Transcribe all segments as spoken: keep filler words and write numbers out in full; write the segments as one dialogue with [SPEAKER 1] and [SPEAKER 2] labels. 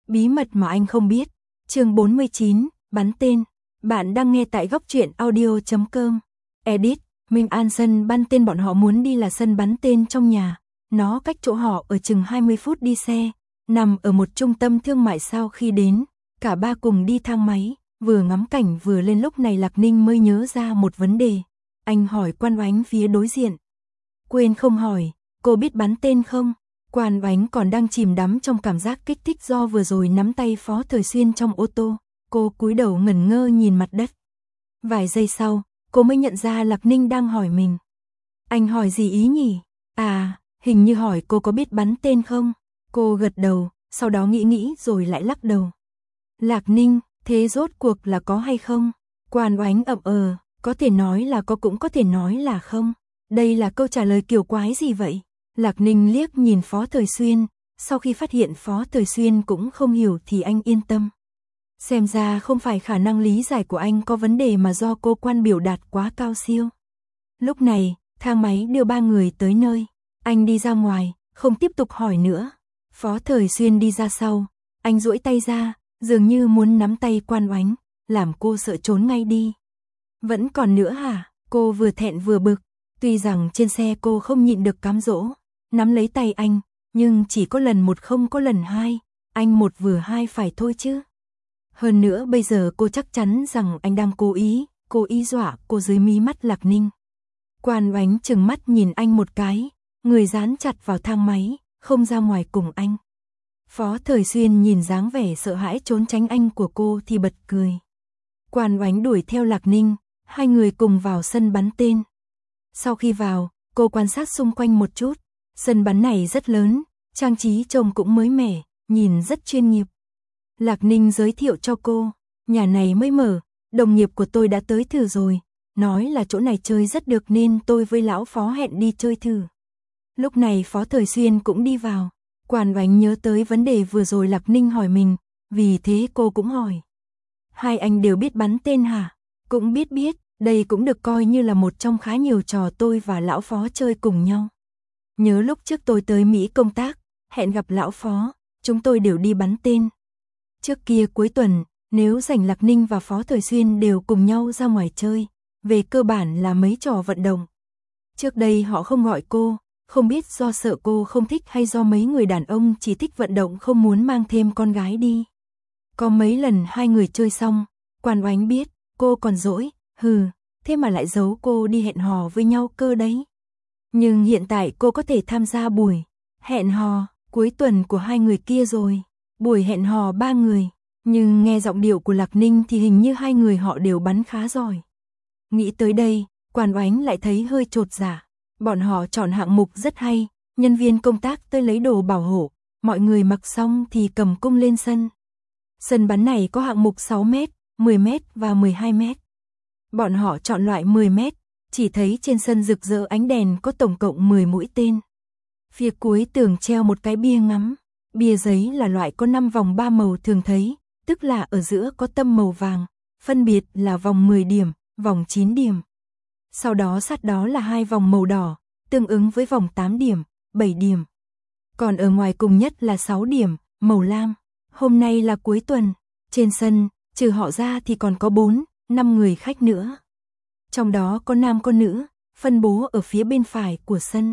[SPEAKER 1] Bí mật mà anh không biết. Chương bốn mươi chín, bắn tên. Bạn đang nghe tại góc truyện audio chấm com. Edit, Minh An sân bắn tên bọn họ muốn đi là sân bắn tên trong nhà. Nó cách chỗ họ ở chừng hai mươi phút đi xe, nằm ở một trung tâm thương mại. Sau khi đến, cả ba cùng đi thang máy, vừa ngắm cảnh vừa lên. Lúc này Lạc Ninh mới nhớ ra một vấn đề. Anh hỏi Quan Oánh phía đối diện. Quên không hỏi, cô biết bắn tên không? Quan Oánh còn đang chìm đắm trong cảm giác kích thích do vừa rồi nắm tay Phó Thời Xuyên trong ô tô. Cô cúi đầu ngẩn ngơ nhìn mặt đất. Vài giây sau, cô mới nhận ra Lạc Ninh đang hỏi mình. Anh hỏi gì ý nhỉ? À, hình như hỏi cô có biết bắn tên không? Cô gật đầu, sau đó nghĩ nghĩ rồi lại lắc đầu. Lạc Ninh, thế rốt cuộc là có hay không? Quan Oánh ậm ờ, có thể nói là có cũng có thể nói là không. Đây là câu trả lời kiểu quái gì vậy? Lạc Ninh liếc nhìn Phó Thời Xuyên, sau khi phát hiện Phó Thời Xuyên cũng không hiểu thì anh yên tâm. Xem ra không phải khả năng lý giải của anh có vấn đề mà do cô Quan biểu đạt quá cao siêu. Lúc này, thang máy đưa ba người tới nơi. Anh đi ra ngoài, không tiếp tục hỏi nữa. Phó Thời Xuyên đi ra sau, anh duỗi tay ra, dường như muốn nắm tay Quan Oánh, làm cô sợ trốn ngay đi. Vẫn còn nữa hả? Cô vừa thẹn vừa bực. Tuy rằng trên xe cô không nhịn được cám dỗ, nắm lấy tay anh, nhưng chỉ có lần một không có lần hai, anh một vừa hai phải thôi chứ. Hơn nữa bây giờ cô chắc chắn rằng anh đang cố ý, cố ý dọa cô dưới mí mắt Lạc Ninh. Quan Oánh trừng mắt nhìn anh một cái, người dán chặt vào thang máy, không ra ngoài cùng anh. Phó Thời Xuyên nhìn dáng vẻ sợ hãi trốn tránh anh của cô thì bật cười. Quan Oánh đuổi theo Lạc Ninh, hai người cùng vào sân bắn tên. Sau khi vào, cô quan sát xung quanh một chút, sân bắn này rất lớn, trang trí trông cũng mới mẻ, nhìn rất chuyên nghiệp. Lạc Ninh giới thiệu cho cô, nhà này mới mở, đồng nghiệp của tôi đã tới thử rồi, nói là chỗ này chơi rất được nên tôi với lão Phó hẹn đi chơi thử. Lúc này Phó Thời Xuyên cũng đi vào, Quan Oánh nhớ tới vấn đề vừa rồi Lạc Ninh hỏi mình, vì thế cô cũng hỏi. Hai anh đều biết bắn tên hả? Cũng biết biết. Đây cũng được coi như là một trong khá nhiều trò tôi và lão Phó chơi cùng nhau. Nhớ lúc trước tôi tới Mỹ công tác, hẹn gặp lão Phó, chúng tôi đều đi bắn tên. Trước kia cuối tuần, nếu rảnh Lạc Ninh và Phó Thời Xuyên đều cùng nhau ra ngoài chơi, về cơ bản là mấy trò vận động. Trước đây họ không gọi cô, không biết do sợ cô không thích hay do mấy người đàn ông chỉ thích vận động không muốn mang thêm con gái đi. Có mấy lần hai người chơi xong, Quan Oánh biết, cô còn dỗi. Hừ, thế mà lại giấu cô đi hẹn hò với nhau cơ đấy. Nhưng hiện tại cô có thể tham gia buổi hẹn hò cuối tuần của hai người kia rồi. Buổi hẹn hò ba người, nhưng nghe giọng điệu của Lạc Ninh thì hình như hai người họ đều bắn khá giỏi. Nghĩ tới đây, Quan Oánh lại thấy hơi chột dạ. Bọn họ chọn hạng mục rất hay, nhân viên công tác tới lấy đồ bảo hộ, mọi người mặc xong thì cầm cung lên sân. Sân bắn này có hạng mục sáu mét, mười mét và mười hai mét. Bọn họ chọn loại mười mét, chỉ thấy trên sân rực rỡ ánh đèn có tổng cộng mười mũi tên. Phía cuối tường treo một cái bia ngắm, bia giấy là loại có năm vòng ba màu thường thấy, tức là ở giữa có tâm màu vàng, phân biệt là vòng mười điểm, vòng chín điểm. Sau đó sát đó là hai vòng màu đỏ, tương ứng với vòng tám điểm, bảy điểm. Còn ở ngoài cùng nhất là sáu điểm, màu lam. Hôm nay là cuối tuần, trên sân, trừ họ ra thì còn có bốn, năm người khách nữa. Trong đó có nam có nữ, phân bố ở phía bên phải của sân.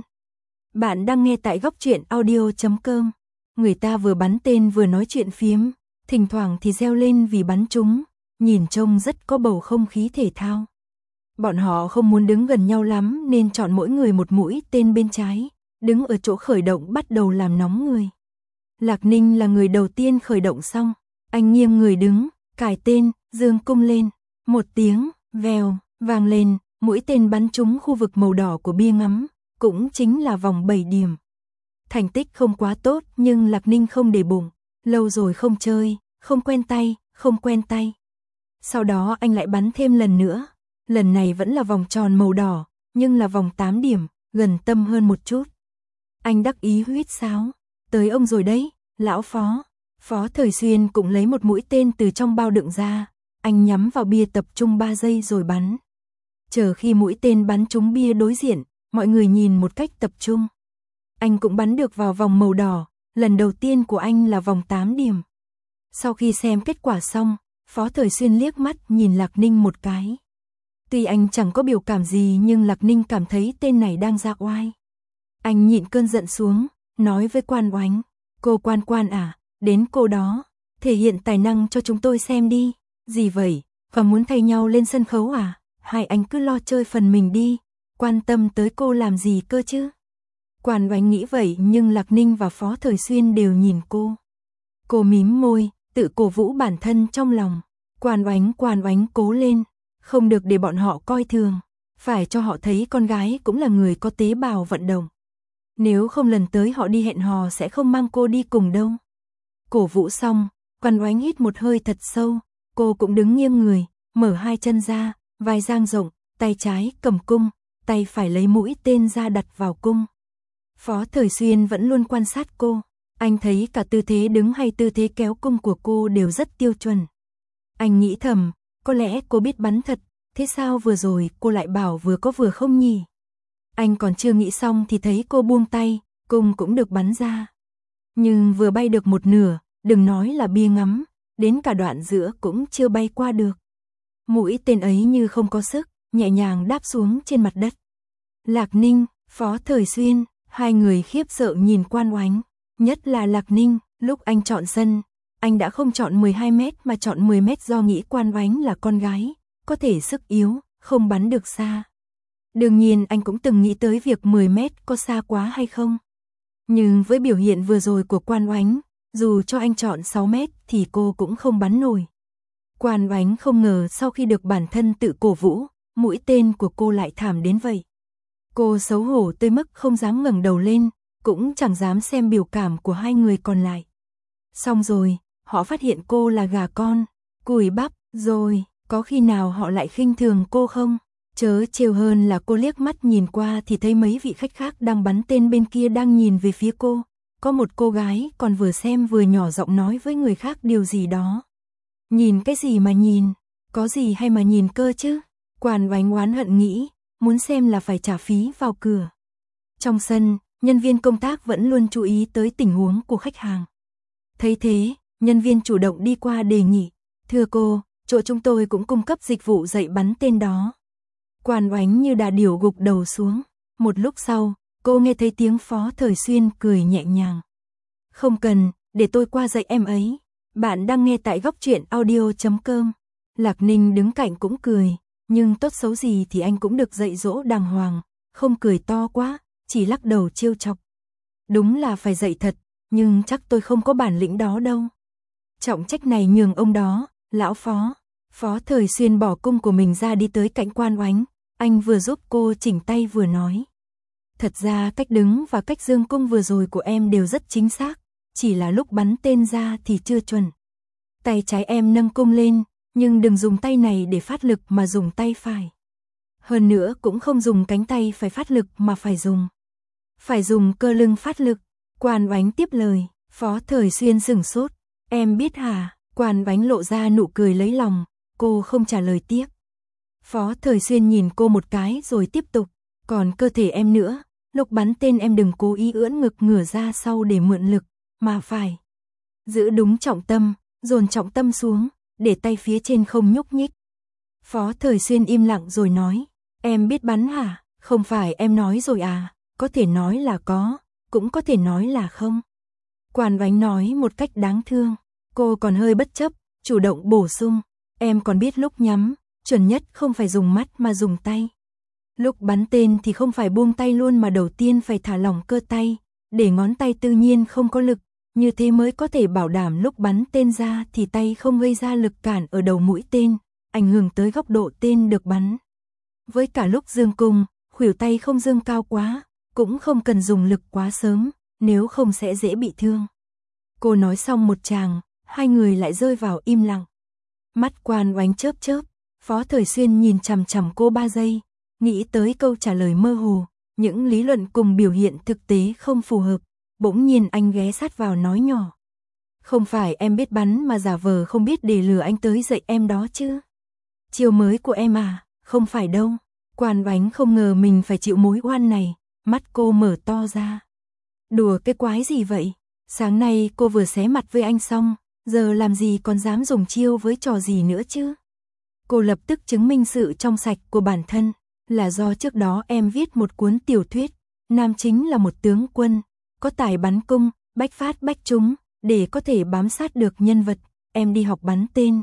[SPEAKER 1] Bạn đang nghe tại góc truyện audio chấm com. Người ta vừa bắn tên vừa nói chuyện phiếm, thỉnh thoảng thì reo lên vì bắn trúng, nhìn trông rất có bầu không khí thể thao. Bọn họ không muốn đứng gần nhau lắm nên chọn mỗi người một mũi tên bên trái, đứng ở chỗ khởi động bắt đầu làm nóng người. Lạc Ninh là người đầu tiên khởi động xong, anh nghiêng người đứng, cài tên, giương cung lên. Một tiếng, vèo, vang lên, mũi tên bắn trúng khu vực màu đỏ của bia ngắm, cũng chính là vòng bảy điểm. Thành tích không quá tốt nhưng Lạc Ninh không để bụng, lâu rồi không chơi, không quen tay, không quen tay. Sau đó anh lại bắn thêm lần nữa, lần này vẫn là vòng tròn màu đỏ, nhưng là vòng tám điểm, gần tâm hơn một chút. Anh đắc ý huýt sáo, tới ông rồi đấy, lão Phó. Phó Thời Xuyên cũng lấy một mũi tên từ trong bao đựng ra. Anh nhắm vào bia tập trung ba giây rồi bắn. Chờ khi mũi tên bắn trúng bia đối diện, mọi người nhìn một cách tập trung. Anh cũng bắn được vào vòng màu đỏ, lần đầu tiên của anh là vòng tám điểm. Sau khi xem kết quả xong, Phó Thời Xuyên liếc mắt nhìn Lạc Ninh một cái. Tuy anh chẳng có biểu cảm gì nhưng Lạc Ninh cảm thấy tên này đang ra oai. Anh nhịn cơn giận xuống, nói với Quan Oánh, cô Quan Quan à, đến cô đó, thể hiện tài năng cho chúng tôi xem đi. Gì vậy, và muốn thay nhau lên sân khấu à? Hai anh cứ lo chơi phần mình đi, quan tâm tới cô làm gì cơ chứ? Quan Oánh nghĩ vậy nhưng Lạc Ninh và Phó Thời Xuyên đều nhìn cô. Cô mím môi, tự cổ vũ bản thân trong lòng. Quan Oánh, Quan Oánh cố lên, không được để bọn họ coi thường, phải cho họ thấy con gái cũng là người có tế bào vận động. Nếu không lần tới họ đi hẹn hò sẽ không mang cô đi cùng đâu. Cổ vũ xong, Quan Oánh hít một hơi thật sâu, cô cũng đứng nghiêng người, mở hai chân ra, vai dang rộng, tay trái cầm cung, tay phải lấy mũi tên ra đặt vào cung. Phó Thời Xuyên vẫn luôn quan sát cô, anh thấy cả tư thế đứng hay tư thế kéo cung của cô đều rất tiêu chuẩn. Anh nghĩ thầm, có lẽ cô biết bắn thật, thế sao vừa rồi cô lại bảo vừa có vừa không nhỉ? Anh còn chưa nghĩ xong thì thấy cô buông tay, cung cũng được bắn ra. Nhưng vừa bay được một nửa, đừng nói là bia ngắm, đến cả đoạn giữa cũng chưa bay qua được. Mũi tên ấy như không có sức, nhẹ nhàng đáp xuống trên mặt đất. Lạc Ninh, Phó Thời Xuyên, hai người khiếp sợ nhìn Quan Oánh, nhất là Lạc Ninh, lúc anh chọn sân, anh đã không chọn mười hai mét mà chọn mười mét do nghĩ Quan Oánh là con gái, có thể sức yếu, không bắn được xa. Đương nhiên anh cũng từng nghĩ tới việc mười mét có xa quá hay không. Nhưng với biểu hiện vừa rồi của Quan Oánh, dù cho anh chọn sáu mét thì cô cũng không bắn nổi. Quan Oánh không ngờ sau khi được bản thân tự cổ vũ, mũi tên của cô lại thảm đến vậy. Cô xấu hổ tới mức không dám ngẩng đầu lên, cũng chẳng dám xem biểu cảm của hai người còn lại. Xong rồi, họ phát hiện cô là gà con, cùi bắp, rồi, có khi nào họ lại khinh thường cô không? Chớ trêu hơn là cô liếc mắt nhìn qua thì thấy mấy vị khách khác đang bắn tên bên kia đang nhìn về phía cô. Có một cô gái còn vừa xem vừa nhỏ giọng nói với người khác điều gì đó. Nhìn cái gì mà nhìn, có gì hay mà nhìn cơ chứ? Quan Oánh oán hận nghĩ, muốn xem là phải trả phí vào cửa. Trong sân, nhân viên công tác vẫn luôn chú ý tới tình huống của khách hàng. Thấy thế, nhân viên chủ động đi qua đề nghị, thưa cô, chỗ chúng tôi cũng cung cấp dịch vụ dạy bắn tên đó. Quan Oánh như đà điểu gục đầu xuống. Một lúc sau, cô nghe thấy tiếng Phó Thời Xuyên cười nhẹ nhàng. Không cần, để tôi qua dạy em ấy. Bạn đang nghe tại góc truyện audio chấm com. Lạc Ninh đứng cạnh cũng cười, nhưng tốt xấu gì thì anh cũng được dạy dỗ đàng hoàng, không cười to quá, chỉ lắc đầu trêu chọc. Đúng là phải dạy thật, nhưng chắc tôi không có bản lĩnh đó đâu. Trọng trách này nhường ông đó, lão Phó. Phó Thời Xuyên bỏ cung của mình ra đi tới cạnh Quan Oánh, anh vừa giúp cô chỉnh tay vừa nói. Thật ra cách đứng và cách dương cung vừa rồi của em đều rất chính xác, chỉ là lúc bắn tên ra thì chưa chuẩn. Tay trái em nâng cung lên, nhưng đừng dùng tay này để phát lực mà dùng tay phải. Hơn nữa cũng không dùng cánh tay phải phát lực mà phải dùng. Phải dùng cơ lưng phát lực. Quan Oánh tiếp lời, Phó Thời Xuyên sửng sốt. Em biết hả? Quan Oánh lộ ra nụ cười lấy lòng, cô không trả lời tiếp. Phó Thời Xuyên nhìn cô một cái rồi tiếp tục, còn cơ thể em nữa, lúc bắn tên em đừng cố ý ưỡn ngực ngửa ra sau để mượn lực, mà phải giữ đúng trọng tâm, dồn trọng tâm xuống, để tay phía trên không nhúc nhích. Phó Thời Xuyên im lặng rồi nói, em biết bắn hả? Không phải em nói rồi à? Có thể nói là có, cũng có thể nói là không. Quan Oánh nói một cách đáng thương, cô còn hơi bất chấp, chủ động bổ sung, em còn biết lúc nhắm, chuẩn nhất không phải dùng mắt mà dùng tay. Lúc bắn tên thì không phải buông tay luôn mà đầu tiên phải thả lỏng cơ tay, để ngón tay tự nhiên không có lực, như thế mới có thể bảo đảm lúc bắn tên ra thì tay không gây ra lực cản ở đầu mũi tên, ảnh hưởng tới góc độ tên được bắn. Với cả lúc dương cung, khuỷu tay không dương cao quá, cũng không cần dùng lực quá sớm, nếu không sẽ dễ bị thương. Cô nói xong một tràng, hai người lại rơi vào im lặng. Mắt Quan Oánh chớp chớp, Phó Thời Xuyên nhìn chằm chằm cô ba giây, nghĩ tới câu trả lời mơ hồ, những lý luận cùng biểu hiện thực tế không phù hợp, bỗng nhiên anh ghé sát vào nói nhỏ. Không phải em biết bắn mà giả vờ không biết để lừa anh tới dạy em đó chứ. Chiêu mới của em à, không phải đâu. Quan Oánh không ngờ mình phải chịu mối oan này, mắt cô mở to ra. Đùa cái quái gì vậy? Sáng nay cô vừa xé mặt với anh xong, Giờ làm gì còn dám dùng chiêu với trò gì nữa chứ? Cô lập tức chứng minh sự trong sạch của bản thân, là do trước đó em viết một cuốn tiểu thuyết, nam chính là một tướng quân, có tài bắn cung, bách phát bách trúng, để có thể bám sát được nhân vật, em đi học bắn tên.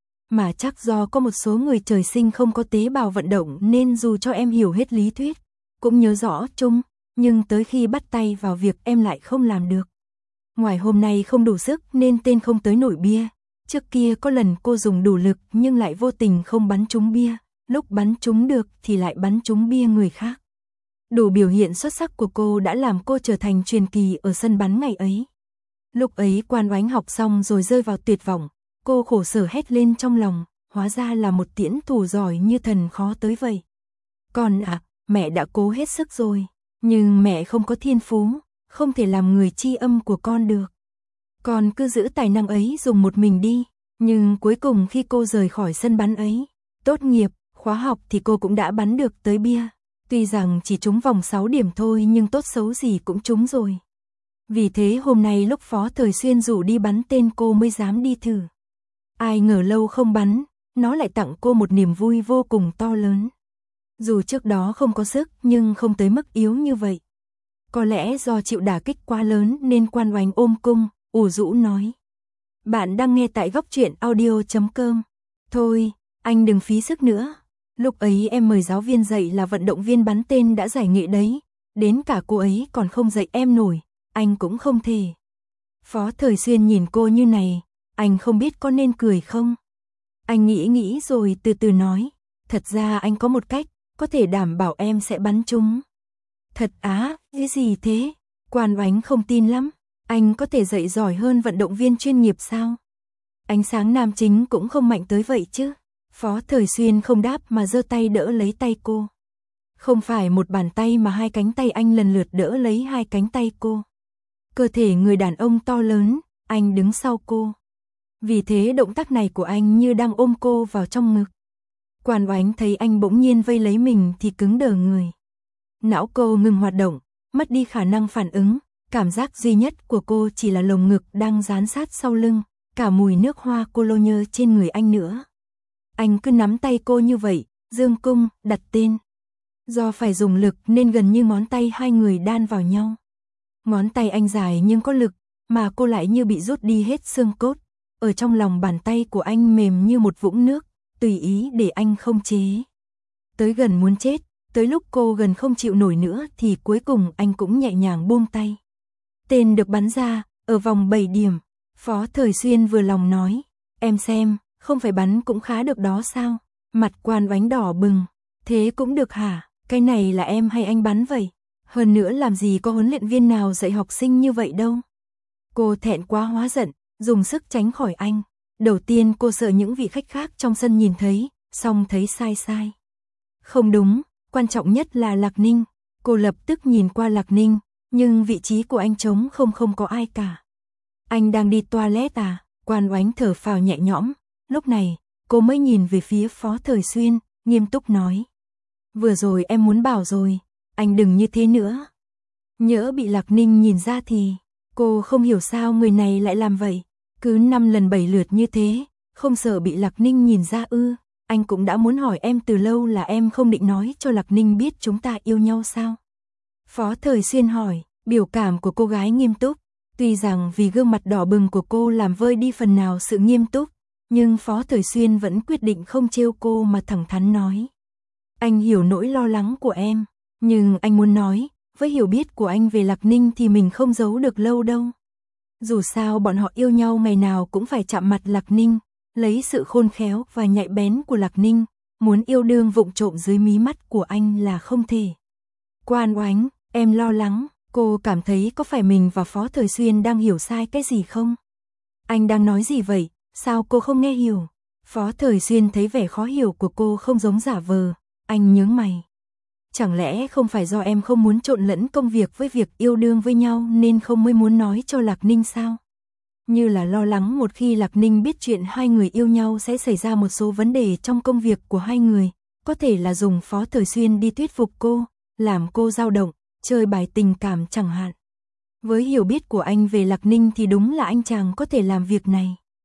[SPEAKER 1] Mà chắc do có một số người trời sinh không có tế bào vận động nên dù cho em hiểu hết lý thuyết, cũng nhớ rõ chung, nhưng tới khi bắt tay vào việc em lại không làm được. Ngoài hôm nay không đủ sức nên tên không tới nổi bia. Trước kia có lần cô dùng đủ lực nhưng lại vô tình không bắn trúng bia, lúc bắn trúng được thì lại bắn trúng bia người khác. Đủ biểu hiện xuất sắc của cô đã làm cô trở thành truyền kỳ ở sân bắn ngày ấy. Lúc ấy Quan Oánh học xong rồi rơi vào tuyệt vọng, cô khổ sở hét lên trong lòng, hóa ra là một tiễn thủ giỏi như thần khó tới vậy. Con à, mẹ đã cố hết sức rồi, nhưng mẹ không có thiên phú, không thể làm người tri âm của con được. Con cứ giữ tài năng ấy dùng một mình đi, nhưng cuối cùng khi cô rời khỏi sân bắn ấy, tốt nghiệp, khóa học thì cô cũng đã bắn được tới bia. Tuy rằng chỉ trúng vòng sáu điểm thôi nhưng tốt xấu gì cũng trúng rồi. Vì thế hôm nay lúc Phó Thời Xuyên rủ đi bắn tên cô mới dám đi thử. Ai ngờ lâu không bắn, nó lại tặng cô một niềm vui vô cùng to lớn. Dù trước đó không có sức nhưng không tới mức yếu như vậy. Có lẽ do chịu đả kích quá lớn nên Quan Oánh ôm cung, ủ rũ nói. Bạn đang nghe tại góc truyện audio chấm com. Thôi, anh đừng phí sức nữa. Lúc ấy em mời giáo viên dạy là vận động viên bắn tên đã giải nghệ đấy. Đến cả cô ấy còn không dạy em nổi, anh cũng không thể. Phó Thời Xuyên nhìn cô như này, anh không biết có nên cười không. Anh nghĩ nghĩ rồi từ từ nói, thật ra anh có một cách, có thể đảm bảo em sẽ bắn trúng. Thật á, cái gì thế? Quan Oánh không tin lắm. Anh có thể dạy giỏi hơn vận động viên chuyên nghiệp sao? Ánh sáng nam chính cũng không mạnh tới vậy chứ. Phó Thời Xuyên không đáp mà giơ tay đỡ lấy tay cô. Không phải một bàn tay mà hai cánh tay anh lần lượt đỡ lấy hai cánh tay cô. Cơ thể người đàn ông to lớn, anh đứng sau cô. Vì thế động tác này của anh như đang ôm cô vào trong ngực. Quan Oánh thấy anh bỗng nhiên vây lấy mình thì cứng đờ người. Não cô ngừng hoạt động, mất đi khả năng phản ứng. Cảm giác duy nhất của cô chỉ là lồng ngực đang dán sát sau lưng, cả mùi nước hoa cologne trên người anh nữa. Anh cứ nắm tay cô như vậy, dương cung, đặt tên. Do phải dùng lực nên gần như ngón tay hai người đan vào nhau. Ngón tay anh dài nhưng có lực, mà cô lại như bị rút đi hết xương cốt. Ở trong lòng bàn tay của anh mềm như một vũng nước, tùy ý để anh không chế. Tới gần muốn chết, tới lúc cô gần không chịu nổi nữa thì cuối cùng anh cũng nhẹ nhàng buông tay. Tên được bắn ra, ở vòng bảy điểm. Phó Thời Xuyên vừa lòng nói, em xem, không phải bắn cũng khá được đó sao? Mặt Quan Oánh đỏ bừng, thế cũng được hả? Cái này là em hay anh bắn vậy? Hơn nữa làm gì có huấn luyện viên nào dạy học sinh như vậy đâu. Cô thẹn quá hóa giận, dùng sức tránh khỏi anh. Đầu tiên cô sợ những vị khách khác trong sân nhìn thấy, xong thấy sai sai. Không đúng, quan trọng nhất là Lạc Ninh. Cô lập tức nhìn qua Lạc Ninh, nhưng vị trí của anh trống không không có ai cả. Anh đang đi toilet à? Quan Oánh thở phào nhẹ nhõm. Lúc này, cô mới nhìn về phía Phó Thời Xuyên, nghiêm túc nói. Vừa rồi em muốn bảo rồi, anh đừng như thế nữa. Nhỡ bị Lạc Ninh nhìn ra thì, cô không hiểu sao người này lại làm vậy. Cứ năm lần bảy lượt như thế, không sợ bị Lạc Ninh nhìn ra ư? Anh cũng đã muốn hỏi em từ lâu là em không định nói cho Lạc Ninh biết chúng ta yêu nhau sao? Phó Thời Xuyên hỏi, biểu cảm của cô gái nghiêm túc. Tuy rằng vì gương mặt đỏ bừng của cô làm vơi đi phần nào sự nghiêm túc, nhưng Phó Thời Xuyên vẫn quyết định không trêu cô mà thẳng thắn nói. Anh hiểu nỗi lo lắng của em, nhưng anh muốn nói, với hiểu biết của anh về Lạc Ninh thì mình không giấu được lâu đâu. Dù sao bọn họ yêu nhau ngày nào cũng phải chạm mặt Lạc Ninh, lấy sự khôn khéo và nhạy bén của Lạc Ninh, muốn yêu đương vụng trộm dưới mí mắt của anh là không thể. Quan Oánh, em lo lắng, cô cảm thấy có phải mình và Phó Thời Xuyên đang hiểu sai cái gì không? Anh đang nói gì vậy, sao cô không nghe hiểu? Phó Thời Xuyên thấy vẻ khó hiểu của cô không giống giả vờ, anh nhướng mày. Chẳng lẽ không phải do em không muốn trộn lẫn công việc với việc yêu đương với nhau nên không mới muốn nói cho Lạc Ninh sao? Như là lo lắng một khi Lạc Ninh biết chuyện hai người yêu nhau sẽ xảy ra một số vấn đề trong công việc của hai người, có thể là dùng Phó Thời Xuyên đi thuyết phục cô, làm cô dao động, chơi bài tình cảm chẳng hạn. Với hiểu biết của anh về Lạc Ninh thì đúng là anh chàng có thể làm việc này.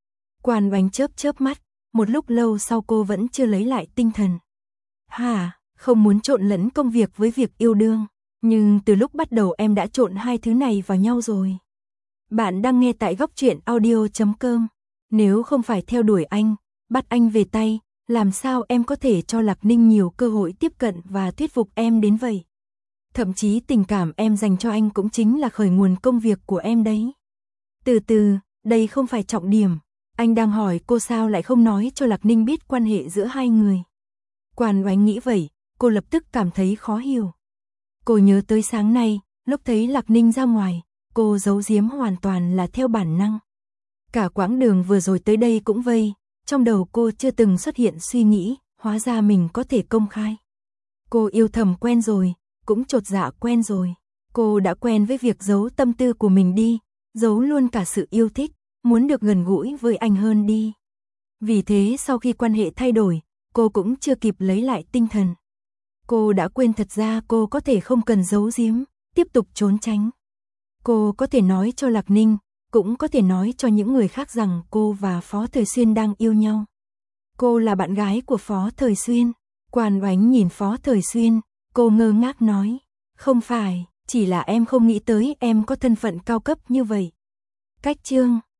[SPEAKER 1] Quan Oánh chớp chớp mắt, một lúc lâu sau cô vẫn chưa lấy lại tinh thần. Hả, không muốn trộn lẫn công việc với việc yêu đương, nhưng từ lúc bắt đầu em đã trộn hai thứ này vào nhau rồi. Bạn đang nghe tại góc truyện audio chấm com. Nếu không phải theo đuổi anh, bắt anh về tay, làm sao em có thể cho Lạc Ninh nhiều cơ hội tiếp cận và thuyết phục em đến vậy? Thậm chí tình cảm em dành cho anh cũng chính là khởi nguồn công việc của em đấy. Từ từ, đây không phải trọng điểm. Anh đang hỏi cô sao lại không nói cho Lạc Ninh biết quan hệ giữa hai người. Quan Oánh nghĩ vậy, cô lập tức cảm thấy khó hiểu. Cô nhớ tới sáng nay, lúc thấy Lạc Ninh ra ngoài, cô giấu giếm hoàn toàn là theo bản năng. Cả quãng đường vừa rồi tới đây cũng vây, trong đầu cô chưa từng xuất hiện suy nghĩ, hóa ra mình có thể công khai. Cô yêu thầm quen rồi, cũng chột dạ quen rồi. Cô đã quen với việc giấu tâm tư của mình đi, giấu luôn cả sự yêu thích, muốn được gần gũi với anh hơn đi. Vì thế sau khi quan hệ thay đổi, cô cũng chưa kịp lấy lại tinh thần. Cô đã quên thật ra cô có thể không cần giấu giếm, tiếp tục trốn tránh. Cô có thể nói cho Lạc Ninh, cũng có thể nói cho những người khác rằng cô và Phó Thời Xuyên đang yêu nhau. Cô là bạn gái của Phó Thời Xuyên. Quan Oánh nhìn Phó Thời Xuyên, cô ngơ ngác nói, không phải, chỉ là em không nghĩ tới em có thân phận cao cấp như vậy. Cách chương